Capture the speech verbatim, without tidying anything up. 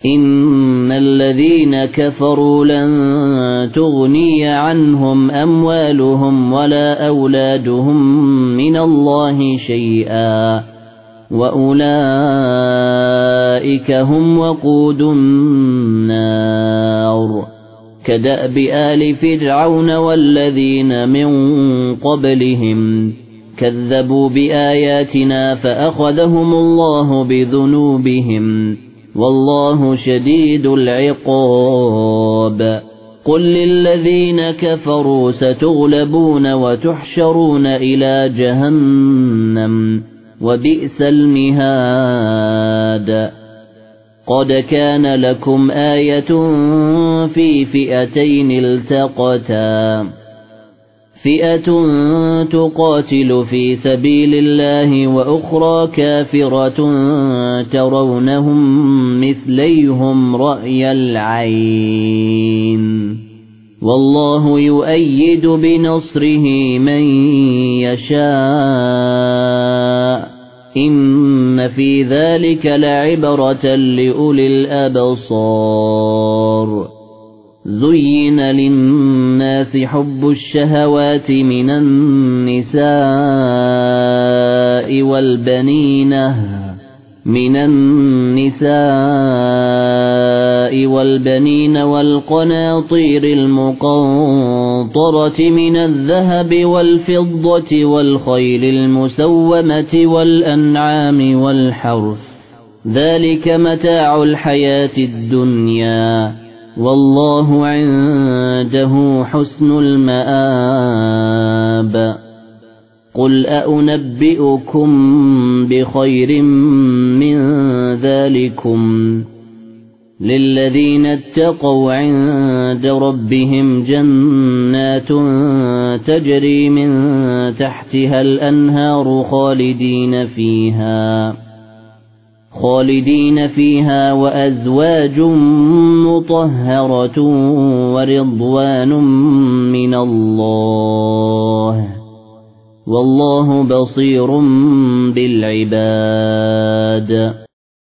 إن الذين كفروا لن تغني عنهم أموالهم ولا أولادهم من الله شيئا وأولئك هم وقود النار كدأب آل فرعون والذين من قبلهم كذبوا بآياتنا فأخذهم الله بذنوبهم والله شديد العقاب قل للذين كفروا ستغلبون وتحشرون إلى جهنم وبئس المهاد قد كان لكم آية في فئتين التقتا فئة تقاتل في سبيل الله وأخرى كافرة ترونهم مثليهم رأي العين والله يؤيد بنصره من يشاء إن في ذلك لعبرة لأولي الأبصار زين للناس حب الشهوات من النساء والبنين من النساء والبنين والقناطير المقنطرة من الذهب والفضة والخيل المسومة والأنعام والحرث ذلك متاع الحياة الدنيا والله عنده حسن المآب قل أأنبئكم بخير من ذلكم للذين اتقوا عند ربهم جنات تجري من تحتها الأنهار خالدين فيها خالدين فيها وأزواج مطهرة ورضوان من الله والله بصير بالعباد